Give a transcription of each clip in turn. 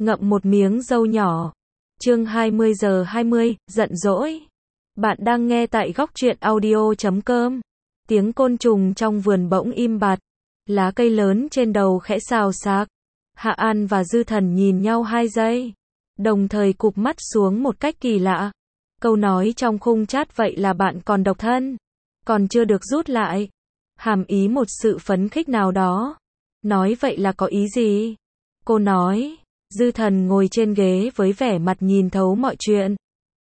ngậm một miếng dâu nhỏ. Chương 20:20, giận dỗi. Bạn đang nghe tại góc truyện audio.com. Tiếng côn trùng trong vườn bỗng im bặt, lá cây lớn trên đầu khẽ xào xạc. Hạ An và Dư Thần nhìn nhau 2 giây, đồng thời cụp mắt xuống một cách kỳ lạ. Câu nói trong khung chat vậy là bạn còn độc thân, còn chưa được rút lại, hàm ý một sự phấn khích nào đó. Nói vậy là có ý gì? Cô nói. Dư Thần ngồi trên ghế với vẻ mặt nhìn thấu mọi chuyện.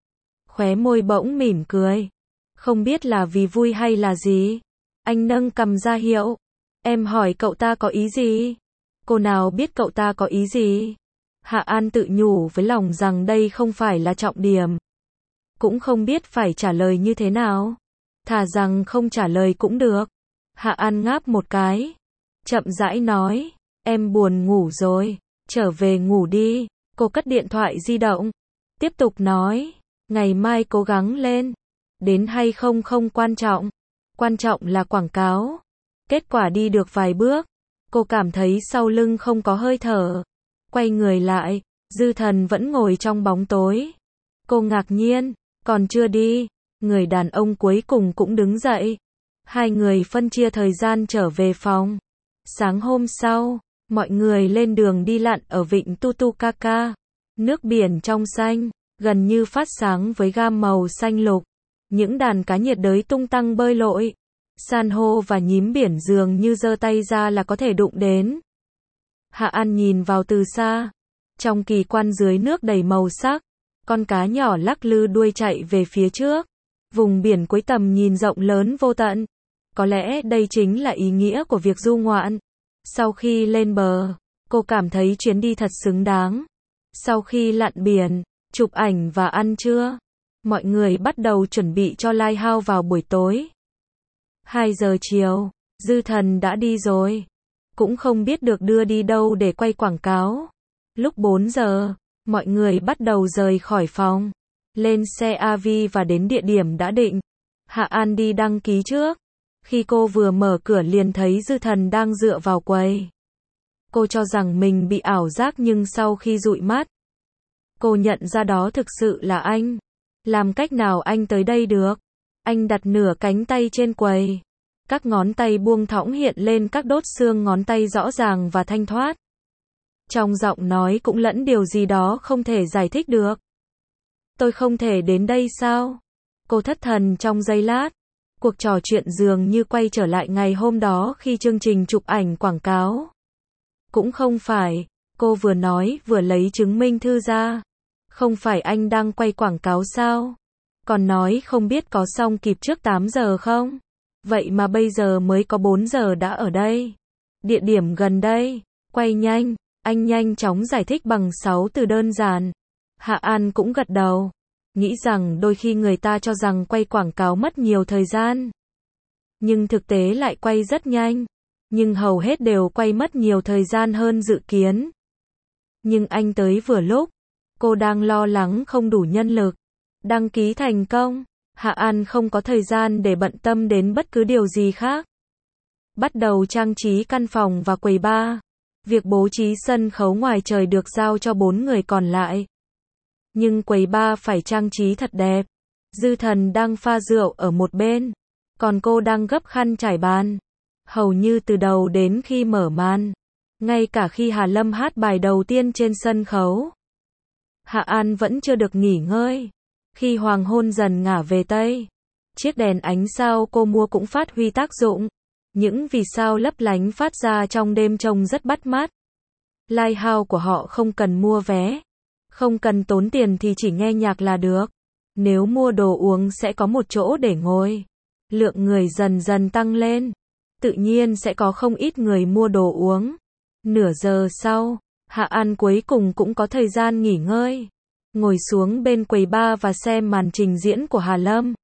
Khóe môi bỗng mỉm cười. Không biết là vì vui hay là gì. Anh nâng cằm ra hiệu. Em hỏi cậu ta có ý gì? Cô nào biết cậu ta có ý gì? Hạ An tự nhủ với lòng rằng đây không phải là trọng điểm. Cũng không biết phải trả lời như thế nào. Thà rằng không trả lời cũng được. Hạ An ngáp một cái, chậm rãi nói, em buồn ngủ rồi, trở về ngủ đi. Cô cất điện thoại di động, tiếp tục nói, ngày mai cố gắng lên. Đến hay không không quan trọng, quan trọng là quảng cáo. Kết quả đi được vài bước, cô cảm thấy sau lưng không có hơi thở. Quay người lại, Dư Thần vẫn ngồi trong bóng tối. Cô ngạc nhiên, còn chưa đi. Người đàn ông cuối cùng cũng đứng dậy. Hai người phân chia thời gian trở về phòng. Sáng hôm sau, mọi người lên đường đi lặn ở vịnh Tutucaca. Nước biển trong xanh, gần như phát sáng với gam màu xanh lục. Những đàn cá nhiệt đới tung tăng bơi lội. San hô và nhím biển dường như giơ tay ra là có thể đụng đến. Hạ An nhìn vào từ xa. Trong kỳ quan dưới nước đầy màu sắc, con cá nhỏ lắc lư đuôi chạy về phía trước. Vùng biển cuối tầm nhìn rộng lớn vô tận. Có lẽ đây chính là ý nghĩa của việc du ngoạn. Sau khi lên bờ, cô cảm thấy chuyến đi thật xứng đáng. Sau khi lặn biển, chụp ảnh và ăn trưa, mọi người bắt đầu chuẩn bị cho Lighthouse vào buổi tối. 2 giờ chiều, Dư Thần đã đi rồi. Cũng không biết được đưa đi đâu để quay quảng cáo. Lúc 4 giờ, mọi người bắt đầu rời khỏi phòng. Lên xe AV và đến địa điểm đã định. Hạ An đi đăng ký trước. Khi cô vừa mở cửa liền thấy Dư Thần đang dựa vào quầy. Cô cho rằng mình bị ảo giác nhưng sau khi dụi mắt, cô nhận ra đó thực sự là anh. Làm cách nào anh tới đây được? Anh đặt nửa cánh tay trên quầy. Các ngón tay buông thõng hiện lên các đốt xương ngón tay rõ ràng và thanh thoát. Trong giọng nói cũng lẫn điều gì đó không thể giải thích được. Tôi không thể đến đây sao? Cô thất thần trong giây lát. Cuộc trò chuyện dường như quay trở lại ngày hôm đó khi chương trình chụp ảnh quảng cáo. Cũng không phải, cô vừa nói vừa lấy chứng minh thư ra. Không phải anh đang quay quảng cáo sao? Còn nói không biết có xong kịp trước 8 giờ không? Vậy mà bây giờ mới có 4 giờ đã ở đây. Địa điểm gần đây, quay nhanh, anh nhanh chóng giải thích bằng 6 từ đơn giản. Hạ An cũng gật đầu. Nghĩ rằng đôi khi người ta cho rằng quay quảng cáo mất nhiều thời gian. Nhưng thực tế lại quay rất nhanh. Nhưng hầu hết đều quay mất nhiều thời gian hơn dự kiến. Nhưng anh tới vừa lúc. Cô đang lo lắng không đủ nhân lực. Đăng ký thành công. Hạ An không có thời gian để bận tâm đến bất cứ điều gì khác. Bắt đầu trang trí căn phòng và quầy bar. Việc bố trí sân khấu ngoài trời được giao cho 4 người còn lại. Nhưng quầy bar phải trang trí thật đẹp. Dư Thần đang pha rượu ở một bên. Còn cô đang gấp khăn trải bàn. Hầu như từ đầu đến khi mở màn. Ngay cả khi Hà Lâm hát bài đầu tiên trên sân khấu. Hạ An vẫn chưa được nghỉ ngơi. Khi hoàng hôn dần ngả về Tây. Chiếc đèn ánh sao cô mua cũng phát huy tác dụng. Những vì sao lấp lánh phát ra trong đêm trông rất bắt mắt. Lighthouse của họ không cần mua vé. Không cần tốn tiền thì chỉ nghe nhạc là được. Nếu mua đồ uống sẽ có một chỗ để ngồi. Lượng người dần dần tăng lên. Tự nhiên sẽ có không ít người mua đồ uống. Nửa giờ sau, Hạ An cuối cùng cũng có thời gian nghỉ ngơi. Ngồi xuống bên quầy bar và xem màn trình diễn của Hà Lâm.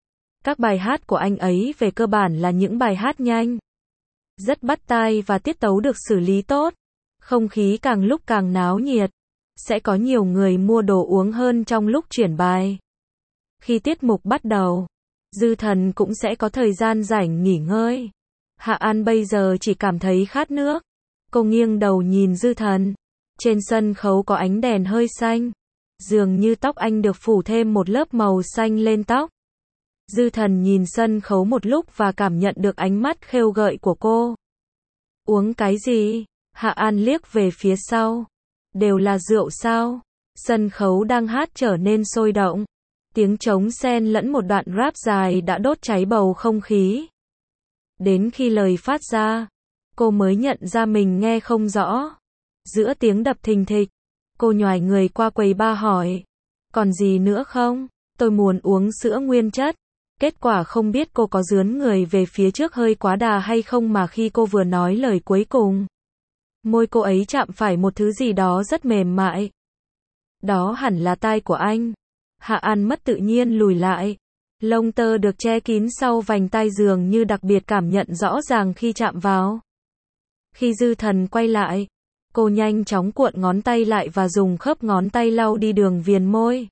Các bài hát của anh ấy về cơ bản là những bài hát nhanh. Rất bắt tai và tiết tấu được xử lý tốt. Không khí càng lúc càng náo nhiệt. Sẽ có nhiều người mua đồ uống hơn trong lúc chuyển bài. Khi tiết mục bắt đầu, Dư Thần cũng sẽ có thời gian rảnh nghỉ ngơi. Hạ An bây giờ chỉ cảm thấy khát nước. Cô nghiêng đầu nhìn Dư Thần. Trên sân khấu có ánh đèn hơi xanh. Dường như tóc anh được phủ thêm một lớp màu xanh lên tóc. Dư Thần nhìn sân khấu một lúc và cảm nhận được ánh mắt khêu gợi của cô. Uống cái gì? Hạ An liếc về phía sau. Đều là rượu sao? Sân khấu đang hát trở nên sôi động. Tiếng trống xen lẫn một đoạn rap dài đã đốt cháy bầu không khí. Đến khi lời phát ra, cô mới nhận ra mình nghe không rõ. Giữa tiếng đập thình thịch, cô nhoài người qua quầy bar hỏi. Còn gì nữa không? Tôi muốn uống sữa nguyên chất. Kết quả không biết cô có dướn người về phía trước hơi quá đà hay không mà khi cô vừa nói lời cuối cùng, môi cô ấy chạm phải một thứ gì đó rất mềm mại. Đó hẳn là tai của anh. Hạ An mất tự nhiên lùi lại. Lông tơ được che kín sau vành tai dường như đặc biệt cảm nhận rõ ràng khi chạm vào. Khi Dư Thần quay lại, cô nhanh chóng cuộn ngón tay lại và dùng khớp ngón tay lau đi đường viền môi.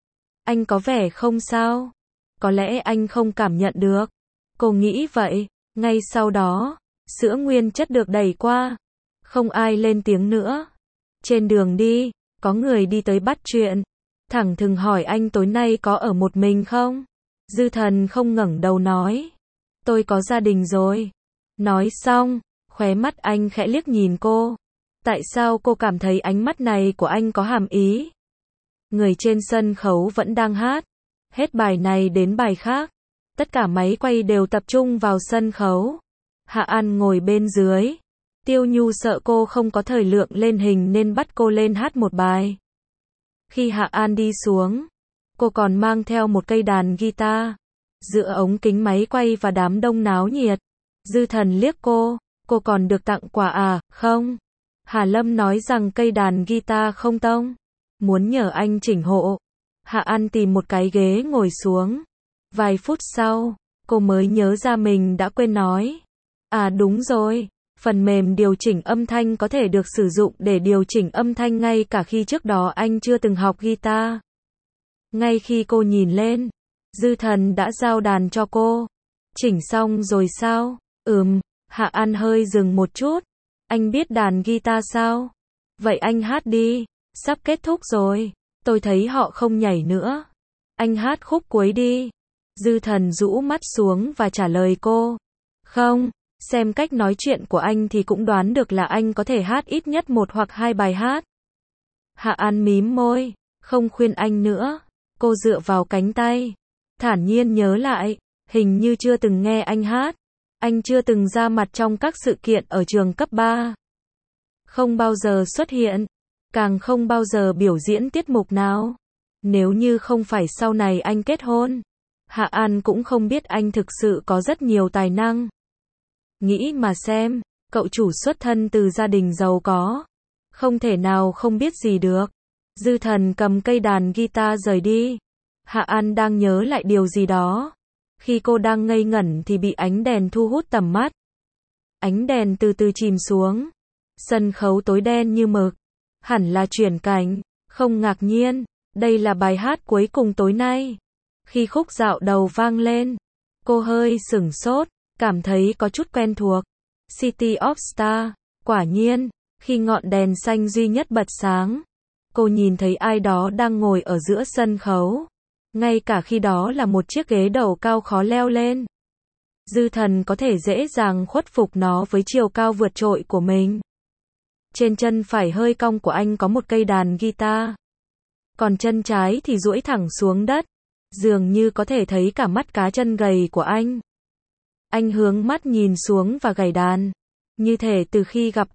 Anh có vẻ không sao. Có lẽ anh không cảm nhận được. Cô nghĩ vậy. Ngay sau đó, sữa nguyên chất được đẩy qua. Không ai lên tiếng nữa. Trên đường đi, có người đi tới bắt chuyện. Thẳng thừng hỏi anh tối nay có ở một mình không? Dư Thần không ngẩng đầu nói. Tôi có gia đình rồi. Nói xong, khóe mắt anh khẽ liếc nhìn cô. Tại sao cô cảm thấy ánh mắt này của anh có hàm ý? Người trên sân khấu vẫn đang hát. Hết bài này đến bài khác. Tất cả máy quay đều tập trung vào sân khấu. Hạ An ngồi bên dưới. Tiêu Nhu sợ cô không có thời lượng lên hình nên bắt cô lên hát một bài. Khi Hạ An đi xuống, cô còn mang theo một cây đàn guitar. Giữa ống kính máy quay và đám đông náo nhiệt, Dư Thần liếc cô còn được tặng quà à, không? Hà Lâm nói rằng cây đàn guitar không tông, muốn nhờ anh chỉnh hộ. Hạ An tìm một cái ghế ngồi xuống. Vài phút sau, cô mới nhớ ra mình đã quên nói. À đúng rồi, phần mềm điều chỉnh âm thanh có thể được sử dụng để điều chỉnh âm thanh ngay cả khi trước đó anh chưa từng học guitar. Ngay khi cô nhìn lên, Dư Thần đã giao đàn cho cô. Chỉnh xong rồi sao? Hạ An hơi dừng một chút. Anh biết đàn guitar sao? Vậy anh hát đi. Sắp kết thúc rồi. Tôi thấy họ không nhảy nữa. Anh hát khúc cuối đi. Dư Thần rũ mắt xuống và trả lời cô. Không, xem cách nói chuyện của anh thì cũng đoán được là anh có thể hát ít nhất một hoặc hai bài hát. Hạ An mím môi, không khuyên anh nữa. Cô dựa vào cánh tay, thản nhiên nhớ lại, hình như chưa từng nghe anh hát. Anh chưa từng ra mặt trong các sự kiện ở trường cấp 3. Không bao giờ xuất hiện, càng không bao giờ biểu diễn tiết mục nào. Nếu như không phải sau này anh kết hôn, Hạ An cũng không biết anh thực sự có rất nhiều tài năng. Nghĩ mà xem, cậu chủ xuất thân từ gia đình giàu có, không thể nào không biết gì được. Dư Thần cầm cây đàn guitar rời đi. Hạ An đang nhớ lại điều gì đó. Khi cô đang ngây ngẩn thì bị ánh đèn thu hút tầm mắt. Ánh đèn từ từ chìm xuống. Sân khấu tối đen như mực. Hẳn là chuyển cảnh. Không ngạc nhiên, đây là bài hát cuối cùng tối nay. Khi khúc dạo đầu vang lên, cô hơi sửng sốt, cảm thấy có chút quen thuộc. City of Stars. Quả nhiên, khi ngọn đèn xanh duy nhất bật sáng, cô nhìn thấy ai đó đang ngồi ở giữa sân khấu. Ngay cả khi đó là một chiếc ghế đầu cao khó leo lên. Dư Thần có thể dễ dàng khuất phục nó với chiều cao vượt trội của mình. Trên chân phải hơi cong của anh có một cây đàn guitar. Còn chân trái thì duỗi thẳng xuống đất. Dường như có thể thấy cả mắt cá chân gầy của anh. Anh hướng mắt nhìn xuống và gảy đàn. Như thể từ khi gặp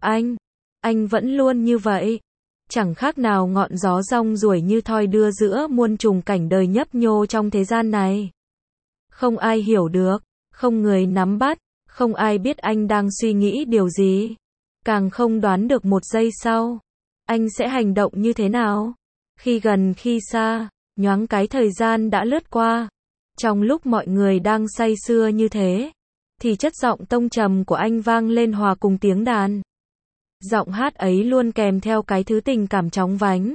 anh vẫn luôn như vậy. Chẳng khác nào ngọn gió rong ruổi như thoi đưa giữa muôn trùng cảnh đời nhấp nhô trong thế gian này. Không ai hiểu được, không người nắm bắt, không ai biết anh đang suy nghĩ điều gì. Càng không đoán được một giây sau, anh sẽ hành động như thế nào. Khi gần khi xa, nhoáng cái thời gian đã lướt qua. Trong lúc mọi người đang say sưa như thế, thì chất giọng tông trầm của anh vang lên hòa cùng tiếng đàn. Giọng hát ấy luôn kèm theo cái thứ tình cảm chóng vánh.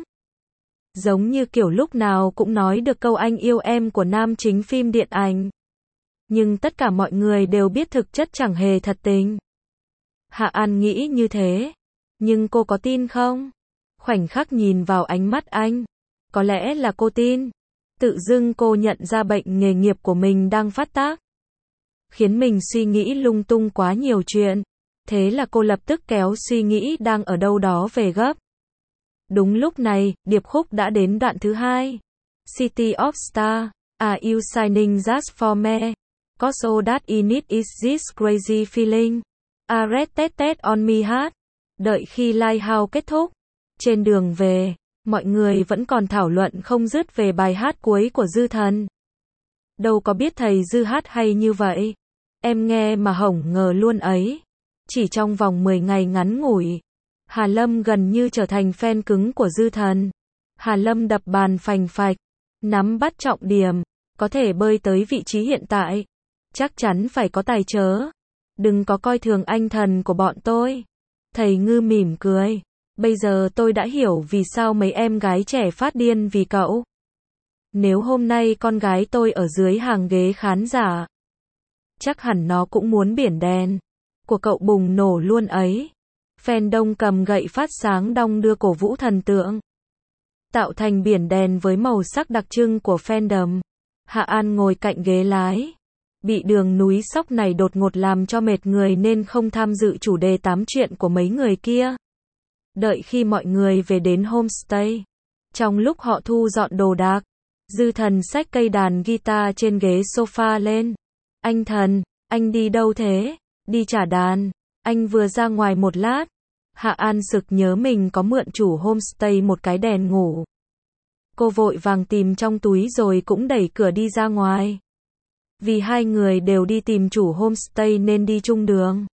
Giống như kiểu lúc nào cũng nói được câu anh yêu em của nam chính phim điện ảnh. Nhưng tất cả mọi người đều biết thực chất chẳng hề thật tình. Hạ An nghĩ như thế. Nhưng cô có tin không? Khoảnh khắc nhìn vào ánh mắt anh. Có lẽ là cô tin. Tự dưng cô nhận ra bệnh nghề nghiệp của mình đang phát tác. Khiến mình suy nghĩ lung tung quá nhiều chuyện. Thế là cô lập tức kéo suy nghĩ đang ở đâu đó về gấp. Đúng lúc này, điệp khúc đã đến đoạn thứ 2. City of Stars. Are you signing just for me? Cause all that I need is this crazy feeling. Arrested on me hát. Đợi khi Lighthouse kết thúc. Trên đường về, mọi người vẫn còn thảo luận không dứt về bài hát cuối của Dư Thần. Đâu có biết thầy Dư hát hay như vậy. Em nghe mà hổng ngờ luôn ấy. Chỉ trong vòng 10 ngày ngắn ngủi, Hà Lâm gần như trở thành fan cứng của Dư Thần. Hà Lâm đập bàn phành phạch, nắm bắt trọng điểm, có thể bơi tới vị trí hiện tại. Chắc chắn phải có tài chớ. Đừng có coi thường anh thần của bọn tôi. Thầy Ngư mỉm cười. Bây giờ tôi đã hiểu vì sao mấy em gái trẻ phát điên vì cậu. Nếu hôm nay con gái tôi ở dưới hàng ghế khán giả, chắc hẳn nó cũng muốn biển đèn của cậu bùng nổ luôn ấy. Fan đông cầm gậy phát sáng đong đưa cổ vũ thần tượng, tạo thành biển đèn với màu sắc đặc trưng của fandom. Hạ An ngồi cạnh ghế lái. Bị đường núi sóc này đột ngột làm cho mệt người nên không tham dự chủ đề tám chuyện của mấy người kia. Đợi khi mọi người về đến homestay, trong lúc họ thu dọn đồ đạc, Dư Thần xách cây đàn guitar trên ghế sofa lên. Anh Thần, anh đi đâu thế? Đi trả đàn. Anh vừa ra ngoài một lát. Hạ An sực nhớ mình có mượn chủ homestay một cái đèn ngủ. Cô vội vàng tìm trong túi rồi cũng đẩy cửa đi ra ngoài. Vì hai người đều đi tìm chủ homestay nên đi chung đường.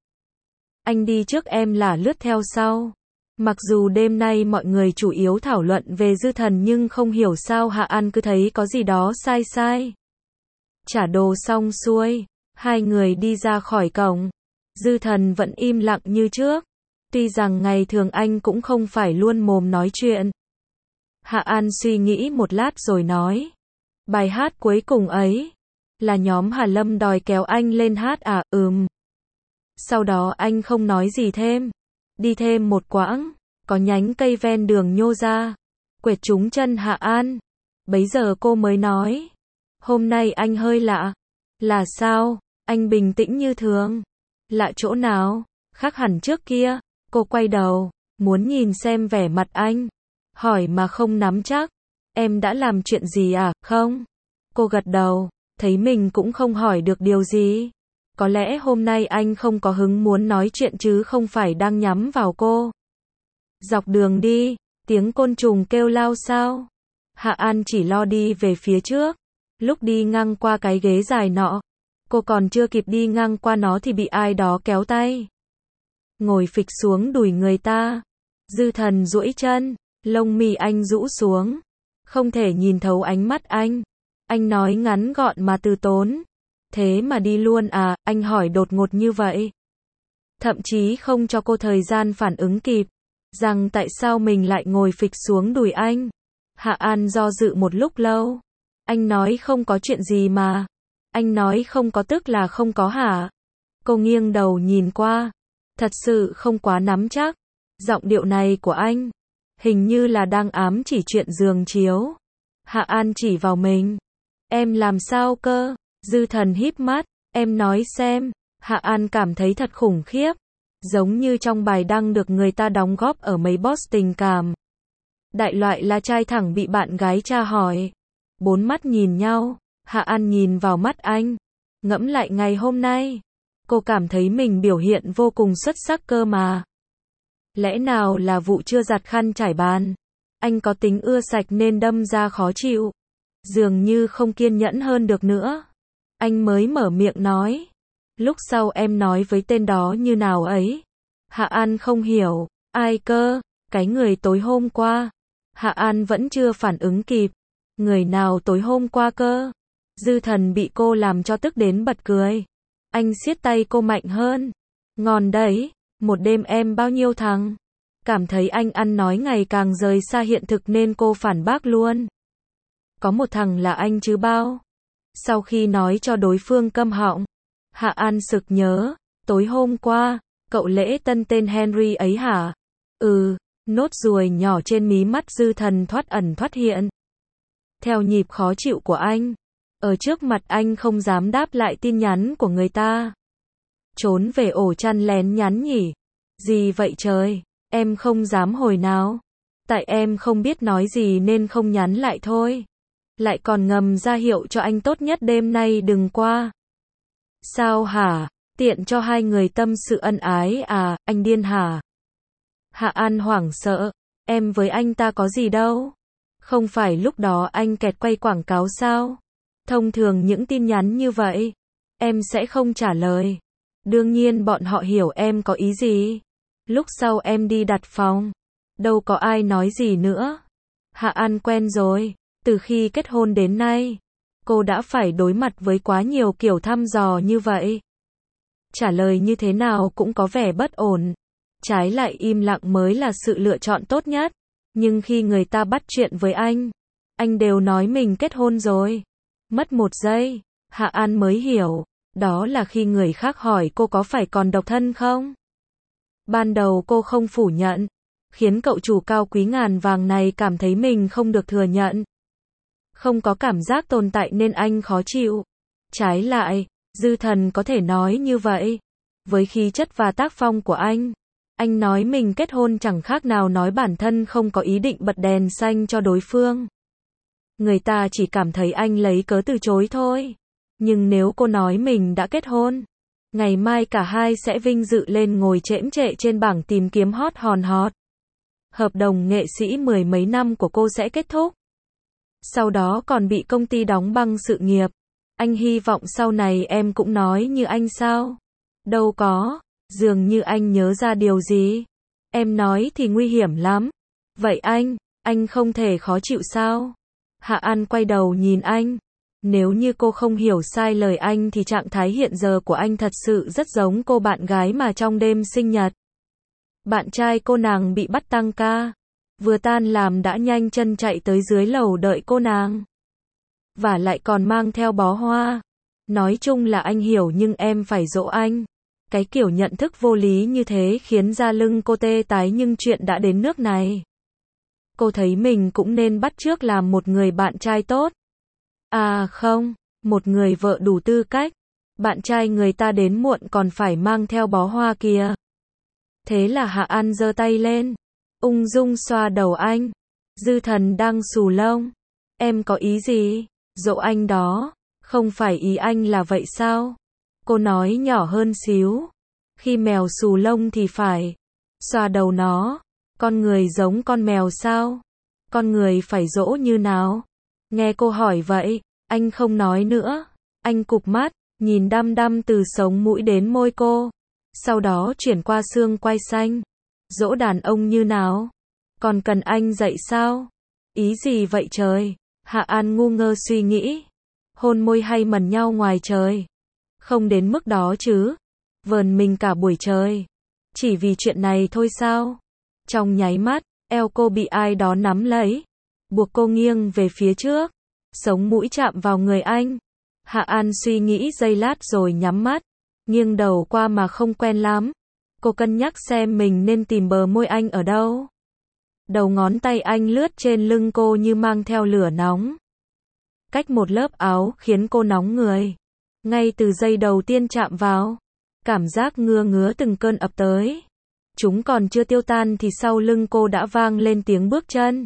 Anh đi trước, em là lướt theo sau. Mặc dù đêm nay mọi người chủ yếu thảo luận về Dư Thần nhưng không hiểu sao Hạ An cứ thấy có gì đó sai sai. Trả đồ xong xuôi, hai người đi ra khỏi cổng. Dư Thần vẫn im lặng như trước. Tuy rằng ngày thường anh cũng không phải luôn mồm nói chuyện. Hạ An suy nghĩ một lát rồi nói. Bài hát cuối cùng ấy, là nhóm Hà Lâm đòi kéo anh lên hát à? Sau đó anh không nói gì thêm. Đi thêm một quãng, có nhánh cây ven đường nhô ra, quệt trúng chân Hạ An. Bấy giờ cô mới nói. Hôm nay anh hơi lạ. Là sao? Anh bình tĩnh như thường. Lạ chỗ nào? Khác hẳn trước kia. Cô quay đầu, muốn nhìn xem vẻ mặt anh. Hỏi mà không nắm chắc. Em đã làm chuyện gì à? Không. Cô gật đầu, thấy mình cũng không hỏi được điều gì. Có lẽ hôm nay anh không có hứng muốn nói chuyện chứ không phải đang nhắm vào cô. Dọc đường đi, tiếng côn trùng kêu lao xao. Hạ An chỉ lo đi về phía trước. Lúc đi ngang qua cái ghế dài nọ, cô còn chưa kịp đi ngang qua nó thì bị ai đó kéo tay. Ngồi phịch xuống đùi người ta. Dư Thần duỗi chân, lông mi anh rũ xuống. Không thể nhìn thấu ánh mắt anh. Anh nói ngắn gọn mà từ tốn. Thế mà đi luôn à? Anh hỏi đột ngột như vậy. Thậm chí không cho cô thời gian phản ứng kịp. Rằng tại sao mình lại ngồi phịch xuống đùi anh. Hạ An do dự một lúc lâu. Anh nói không có chuyện gì mà. Anh nói không có tức là không có hả? Cô nghiêng đầu nhìn qua. Thật sự không quá nắm chắc. Giọng điệu này của anh, hình như là đang ám chỉ chuyện giường chiếu. Hạ An chỉ vào mình. Em làm sao cơ? Dư Thần híp mắt. Em nói xem. Hạ An cảm thấy thật khủng khiếp. Giống như trong bài đăng được người ta đóng góp ở mấy post tình cảm. Đại loại là trai thẳng bị bạn gái tra hỏi. Bốn mắt nhìn nhau. Hạ An nhìn vào mắt anh. Ngẫm lại ngày hôm nay. Cô cảm thấy mình biểu hiện vô cùng xuất sắc cơ mà. Lẽ nào là vụ chưa giặt khăn trải bàn? Anh có tính ưa sạch nên đâm ra khó chịu. Dường như không kiên nhẫn hơn được nữa. Anh mới mở miệng nói. Lúc sau em nói với tên đó như nào ấy? Hạ An không hiểu. Ai cơ? Cái người tối hôm qua. Hạ An vẫn chưa phản ứng kịp. Người nào tối hôm qua cơ? Dư Thần bị cô làm cho tức đến bật cười. Anh siết tay cô mạnh hơn. Ngon đấy, một đêm em bao nhiêu thằng? Cảm thấy anh ăn nói ngày càng rời xa hiện thực nên cô phản bác luôn. Có một thằng là anh chứ bao. Sau khi nói cho đối phương câm họng, Hạ An sực nhớ. Tối hôm qua, cậu lễ tân tên Henry ấy hả? Nốt ruồi nhỏ trên mí mắt Dư Thần thoát ẩn thoát hiện. Theo nhịp khó chịu của anh. Ở trước mặt anh không dám đáp lại tin nhắn của người ta. Trốn về ổ chăn lén nhắn nhỉ. Gì vậy trời, em không dám hồi nào. Tại em không biết nói gì nên không nhắn lại thôi. Lại còn ngầm ra hiệu cho anh tốt nhất đêm nay đừng qua. Sao hả, tiện cho hai người tâm sự ân ái à, anh điên hả? Hạ An hoảng sợ, em với anh ta có gì đâu. Không phải lúc đó anh kẹt quay quảng cáo sao? Thông thường những tin nhắn như vậy, em sẽ không trả lời. Đương nhiên bọn họ hiểu em có ý gì. Lúc sau em đi đặt phòng, đâu có ai nói gì nữa. Hạ An quen rồi, từ khi kết hôn đến nay, cô đã phải đối mặt với quá nhiều kiểu thăm dò như vậy. Trả lời như thế nào cũng có vẻ bất ổn. Trái lại im lặng mới là sự lựa chọn tốt nhất. Nhưng khi người ta bắt chuyện với anh đều nói mình kết hôn rồi. Mất một giây, Hạ An mới hiểu, đó là khi người khác hỏi cô có phải còn độc thân không. Ban đầu cô không phủ nhận, khiến cậu chủ cao quý ngàn vàng này cảm thấy mình không được thừa nhận. Không có cảm giác tồn tại nên anh khó chịu. Trái lại, Dư Thần có thể nói như vậy. Với khí chất và tác phong của anh nói mình kết hôn chẳng khác nào nói bản thân không có ý định bật đèn xanh cho đối phương. Người ta chỉ cảm thấy anh lấy cớ từ chối thôi. Nhưng nếu cô nói mình đã kết hôn, ngày mai cả hai sẽ vinh dự lên ngồi chễm chệ trên bảng tìm kiếm hot hòn hot. Hợp đồng nghệ sĩ mười mấy năm của cô sẽ kết thúc. Sau đó còn bị công ty đóng băng sự nghiệp. Anh hy vọng sau này em cũng nói như anh sao? Đâu có, dường như anh nhớ ra điều gì. Em nói thì nguy hiểm lắm. Vậy anh không thể khó chịu sao? Hạ An quay đầu nhìn anh. Nếu như cô không hiểu sai lời anh thì trạng thái hiện giờ của anh thật sự rất giống cô bạn gái mà trong đêm sinh nhật. Bạn trai cô nàng bị bắt tăng ca. Vừa tan làm đã nhanh chân chạy tới dưới lầu đợi cô nàng. Và lại còn mang theo bó hoa. Nói chung là anh hiểu nhưng em phải dỗ anh. Cái kiểu nhận thức vô lý như thế khiến da lưng cô tê tái nhưng chuyện đã đến nước này. Cô thấy mình cũng nên bắt chước làm một người bạn trai tốt. À không, một người vợ đủ tư cách. Bạn trai người ta đến muộn còn phải mang theo bó hoa kìa. Thế là Hạ An giơ tay lên, ung dung xoa đầu anh. Dư Thần đang xù lông. Em có ý gì? Dỗ anh đó. Không phải ý anh là vậy sao? Cô nói nhỏ hơn xíu. Khi mèo xù lông thì phải xoa đầu nó. Con người giống con mèo sao? Con người phải dỗ như nào? Nghe cô hỏi vậy, anh không nói nữa. Anh cụp mắt, nhìn đăm đăm từ sống mũi đến môi cô. Sau đó chuyển qua xương quai xanh. Dỗ đàn ông như nào? Còn cần anh dạy sao? Ý gì vậy trời? Hạ An ngu ngơ suy nghĩ. Hôn môi hay mần nhau ngoài trời? Không đến mức đó chứ. Vờn mình cả buổi trời. Chỉ vì chuyện này thôi sao? Trong nháy mắt, eo cô bị ai đó nắm lấy. Buộc cô nghiêng về phía trước. Sống mũi chạm vào người anh. Hạ An suy nghĩ giây lát rồi nhắm mắt. Nghiêng đầu qua mà không quen lắm. Cô cân nhắc xem mình nên tìm bờ môi anh ở đâu. Đầu ngón tay anh lướt trên lưng cô như mang theo lửa nóng. Cách một lớp áo khiến cô nóng người. Ngay từ giây đầu tiên chạm vào, cảm giác ngứa ngứa từng cơn ập tới. Chúng còn chưa tiêu tan thì sau lưng cô đã vang lên tiếng bước chân.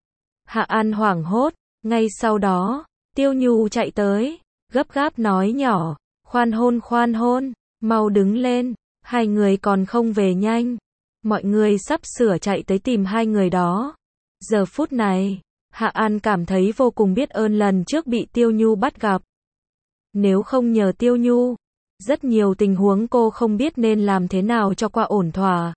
Hạ An hoảng hốt, ngay sau đó, Tiêu Nhu chạy tới, gấp gáp nói nhỏ, khoan hôn, mau đứng lên, hai người còn không về nhanh. Mọi người sắp sửa chạy tới tìm hai người đó. Giờ phút này, Hạ An cảm thấy vô cùng biết ơn lần trước bị Tiêu Nhu bắt gặp. Nếu không nhờ Tiêu Nhu, rất nhiều tình huống cô không biết nên làm thế nào cho qua ổn thỏa.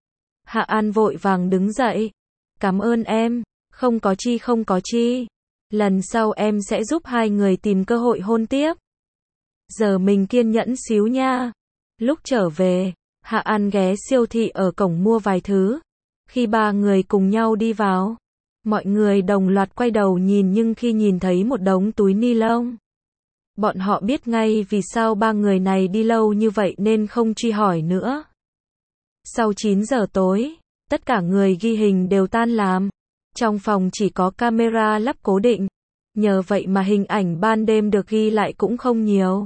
Hạ An vội vàng đứng dậy. Cảm ơn em, không có chi. Lần sau em sẽ giúp hai người tìm cơ hội hôn tiếp. Giờ mình kiên nhẫn xíu nha. Lúc trở về, Hạ An ghé siêu thị ở cổng mua vài thứ. Khi ba người cùng nhau đi vào, mọi người đồng loạt quay đầu nhìn nhưng khi nhìn thấy một đống túi ni lông, bọn họ biết ngay vì sao ba người này đi lâu như vậy nên không truy hỏi nữa. Sau 9 giờ tối, Tất cả người ghi hình đều tan làm. Trong phòng chỉ có camera lắp cố định. Nhờ vậy mà hình ảnh ban đêm được ghi lại cũng không nhiều.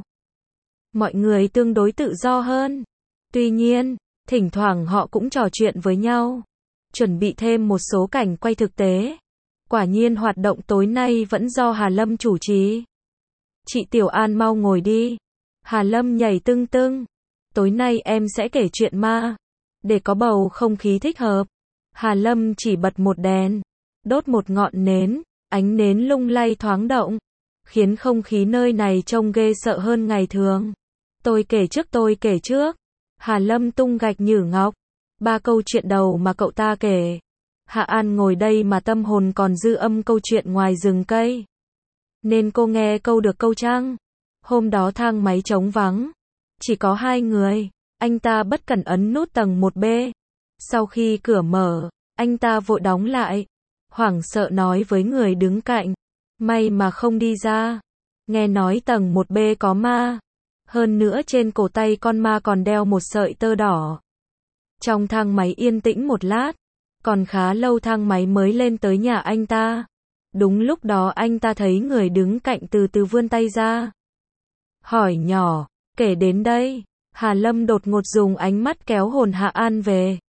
Mọi người tương đối tự do hơn. Tuy nhiên, thỉnh thoảng họ cũng trò chuyện với nhau. Chuẩn bị thêm một số cảnh quay thực tế. Quả nhiên hoạt động tối nay vẫn do Hà Lâm chủ trì. Chị Tiểu An mau ngồi đi. Hà Lâm nhảy tưng tưng. Tối nay em sẽ kể chuyện ma. Để có bầu không khí thích hợp. Hà Lâm chỉ bật một đèn. Đốt một ngọn nến. Ánh nến lung lay thoáng động. Khiến không khí nơi này trông ghê sợ hơn ngày thường. Tôi kể trước. Hà Lâm tung gạch nhử ngọc. 3 câu chuyện đầu mà cậu ta kể. Hạ An ngồi đây mà tâm hồn còn dư âm câu chuyện ngoài rừng cây. Nên cô nghe câu được câu trăng. Hôm đó thang máy trống vắng. Chỉ có 2 người. Anh ta bất cẩn ấn nút tầng 1B. Sau khi cửa mở, anh ta vội đóng lại. Hoảng sợ nói với người đứng cạnh. May mà không đi ra. Nghe nói tầng 1B có ma. Hơn nữa trên cổ tay con ma còn đeo một sợi tơ đỏ. Trong thang máy yên tĩnh một lát. Còn khá lâu thang máy mới lên tới nhà anh ta. Đúng lúc đó anh ta thấy người đứng cạnh từ từ vươn tay ra. Hỏi nhỏ, kể đến đây. Hà Lâm đột ngột dùng ánh mắt kéo hồn Hạ An về.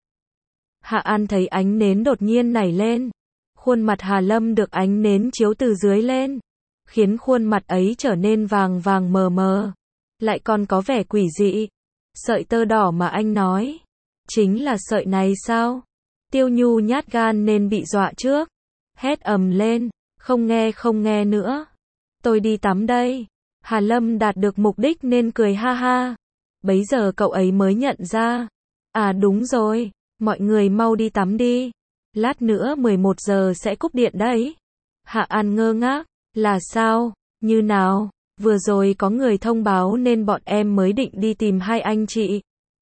Hạ An thấy ánh nến đột nhiên nảy lên. Khuôn mặt Hà Lâm được ánh nến chiếu từ dưới lên. Khiến khuôn mặt ấy trở nên vàng vàng mờ mờ. Lại còn có vẻ quỷ dị. Sợi tơ đỏ mà anh nói. Chính là sợi này sao? Tiêu Nhu nhát gan nên bị dọa trước. Hét ầm lên. Không nghe nữa. Tôi đi tắm đây. Hà Lâm đạt được mục đích nên cười ha ha. Bấy giờ cậu ấy mới nhận ra. À đúng rồi. Mọi người mau đi tắm đi. Lát nữa 11 giờ sẽ cúp điện đấy. Hạ An ngơ ngác. Là sao? Như nào? Vừa rồi có người thông báo nên bọn em mới định đi tìm 2 anh chị.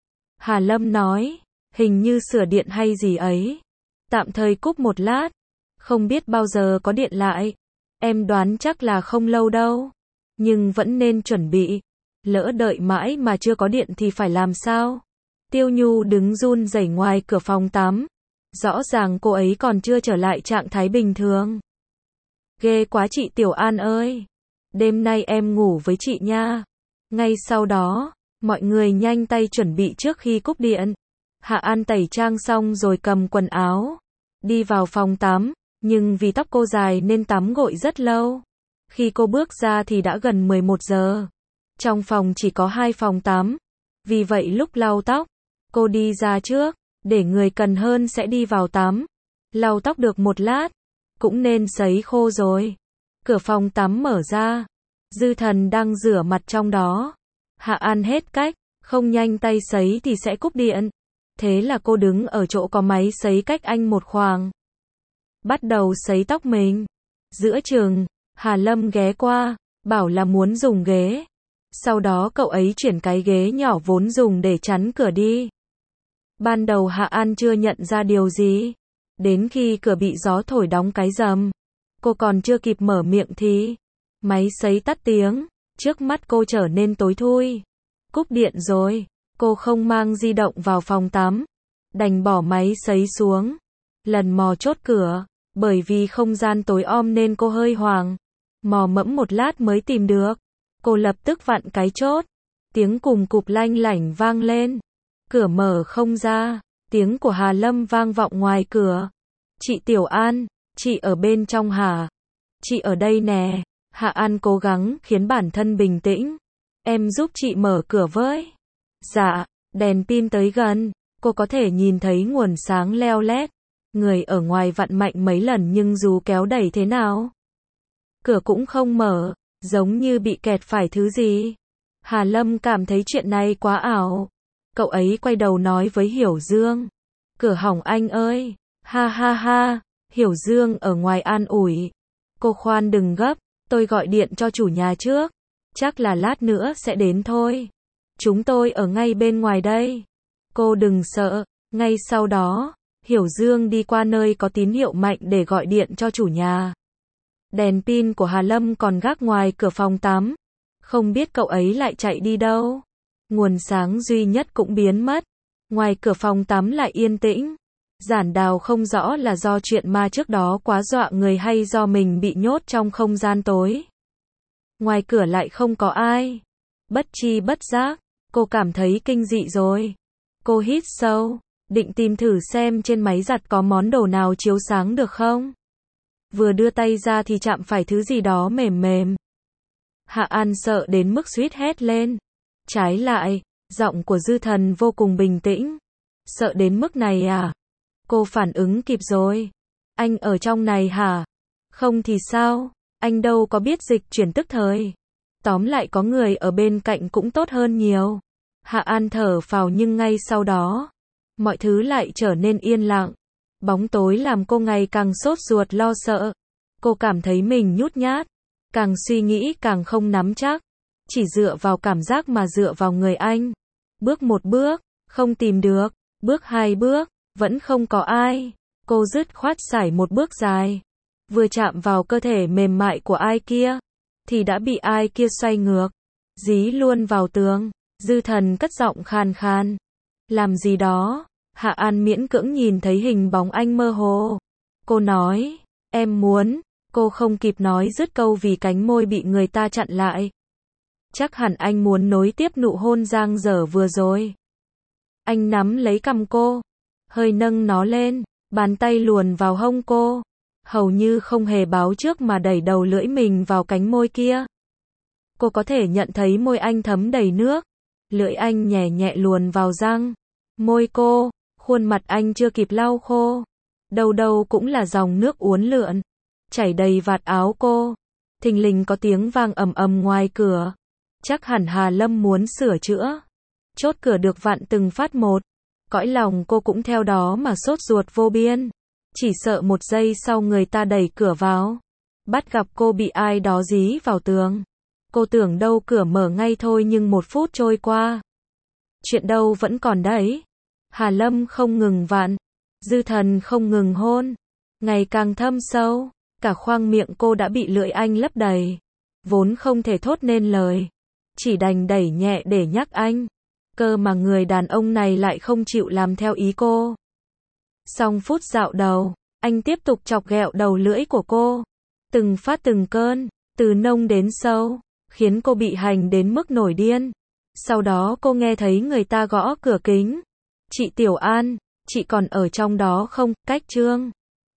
Hà Lâm nói. Hình như sửa điện hay gì ấy. Tạm thời cúp một lát. Không biết bao giờ có điện lại. Em đoán chắc là không lâu đâu. Nhưng vẫn nên chuẩn bị. Lỡ đợi mãi mà chưa có điện thì phải làm sao? Tiêu Nhu đứng run rẩy ngoài cửa phòng tắm. Rõ ràng cô ấy còn chưa trở lại trạng thái bình thường. Ghê quá chị Tiểu An ơi. Đêm nay em ngủ với chị nha. Ngay sau đó, mọi người nhanh tay chuẩn bị trước khi cúp điện. Hạ An tẩy trang xong rồi cầm quần áo. Đi vào phòng tắm. Nhưng vì tóc cô dài nên tắm gội rất lâu. Khi cô bước ra thì đã gần 11 giờ. Trong phòng chỉ có 2 phòng tắm. Vì vậy lúc lau tóc, cô đi ra trước. Để người cần hơn sẽ đi vào tắm. Lau tóc được một lát. Cũng nên sấy khô rồi. Cửa phòng tắm mở ra. Dư Thần đang rửa mặt trong đó. Hạ An hết cách. Không nhanh tay sấy thì sẽ cúp điện. Thế là cô đứng ở chỗ có máy sấy cách anh một khoảng. Bắt đầu sấy tóc mình. Giữa chừng, Hà Lâm ghé qua. Bảo là muốn dùng ghế. Sau đó cậu ấy chuyển cái ghế nhỏ vốn dùng để chắn cửa đi. Ban đầu Hạ An chưa nhận ra điều gì. Đến khi cửa bị gió thổi đóng cái rầm. Cô còn chưa kịp mở miệng thì máy sấy tắt tiếng. Trước mắt cô trở nên tối thui. Cúp điện rồi. Cô không mang di động vào phòng tắm. Đành bỏ máy sấy xuống. Lần mò chốt cửa. Bởi vì không gian tối om nên cô hơi hoảng. Mò mẫm một lát mới tìm được. Cô lập tức vặn cái chốt. Tiếng cùm cụp lanh lảnh vang lên. Cửa mở không ra. Tiếng của Hà Lâm vang vọng ngoài cửa. Chị Tiểu An, chị ở bên trong hả? Chị ở đây nè. Hạ An cố gắng khiến bản thân bình tĩnh. Em giúp chị mở cửa với. Dạ, đèn pin tới gần. Cô có thể nhìn thấy nguồn sáng leo lét. Người ở ngoài vặn mạnh mấy lần nhưng dù kéo đẩy thế nào. Cửa cũng không mở. Giống như bị kẹt phải thứ gì. Hà Lâm cảm thấy chuyện này quá ảo. Cậu ấy quay đầu nói với Hiểu Dương. Cửa hỏng anh ơi. Ha ha ha. Hiểu Dương ở ngoài an ủi. Cô khoan đừng gấp. Tôi gọi điện cho chủ nhà trước. Chắc là lát nữa sẽ đến thôi. Chúng tôi ở ngay bên ngoài đây. Cô đừng sợ. Ngay sau đó, Hiểu Dương đi qua nơi có tín hiệu mạnh để gọi điện cho chủ nhà. Đèn pin của Hà Lâm còn gác ngoài cửa phòng tắm. Không biết cậu ấy lại chạy đi đâu. Nguồn sáng duy nhất cũng biến mất. Ngoài cửa phòng tắm lại yên tĩnh. Giản Đào không rõ là do chuyện ma trước đó quá dọa người hay do mình bị nhốt trong không gian tối. Ngoài cửa lại không có ai. Bất tri bất giác, cô cảm thấy kinh dị rồi. Cô hít sâu, định tìm thử xem trên máy giặt có món đồ nào chiếu sáng được không. Vừa đưa tay ra thì chạm phải thứ gì đó mềm mềm. Hạ An sợ đến mức suýt hét lên. Trái lại, giọng của Dư Thần vô cùng bình tĩnh. Sợ đến mức này à? Cô phản ứng kịp rồi. Anh ở trong này hả? Không thì sao? Anh đâu có biết dịch chuyển tức thời. Tóm lại có người ở bên cạnh cũng tốt hơn nhiều. Hạ An thở phào nhưng ngay sau đó, mọi thứ lại trở nên yên lặng. Bóng tối làm cô ngày càng sốt ruột lo sợ. Cô cảm thấy mình nhút nhát. Càng suy nghĩ càng không nắm chắc. Chỉ dựa vào cảm giác mà dựa vào người anh. Bước một bước, không tìm được. Bước hai bước, vẫn không có ai. Cô dứt khoát sải một bước dài. Vừa chạm vào cơ thể mềm mại của ai kia, thì đã bị ai kia xoay ngược, dí luôn vào tường. Dư Thần cất giọng khan khan. Làm gì đó? Hạ An miễn cưỡng nhìn thấy hình bóng anh mơ hồ. Cô nói, em muốn. Cô không kịp nói dứt câu vì cánh môi bị người ta chặn lại. Chắc hẳn anh muốn nối tiếp nụ hôn dang dở vừa rồi. Anh nắm lấy cằm cô, hơi nâng nó lên, bàn tay luồn vào hông cô, hầu như không hề báo trước mà đẩy đầu lưỡi mình vào cánh môi kia. Cô có thể nhận thấy môi anh thấm đầy nước, lưỡi anh nhẹ nhẹ luồn vào răng môi cô, khuôn mặt anh chưa kịp lau khô, đâu đâu cũng là dòng nước uốn lượn, chảy đầy vạt áo cô. Thình lình có tiếng vang ầm ầm ngoài cửa. Chắc hẳn Hà Lâm muốn sửa chữa. Chốt cửa được vặn từng phát một. Cõi lòng cô cũng theo đó mà sốt ruột vô biên. Chỉ sợ một giây sau người ta đẩy cửa vào, bắt gặp cô bị ai đó dí vào tường. Cô tưởng đâu cửa mở ngay thôi nhưng một phút trôi qua, chuyện đâu vẫn còn đấy. Hà Lâm không ngừng vặn, Dư Thần không ngừng hôn, ngày càng thâm sâu, cả khoang miệng cô đã bị lưỡi anh lấp đầy, vốn không thể thốt nên lời, chỉ đành đẩy nhẹ để nhắc anh. Cơ mà người đàn ông này lại không chịu làm theo ý cô. Xong phút dạo đầu, anh tiếp tục chọc ghẹo đầu lưỡi của cô, từng phát từng cơn, từ nông đến sâu, khiến cô bị hành đến mức nổi điên. Sau đó cô nghe thấy người ta gõ cửa kính. Chị Tiểu An, chị còn ở trong đó không? Cách Trương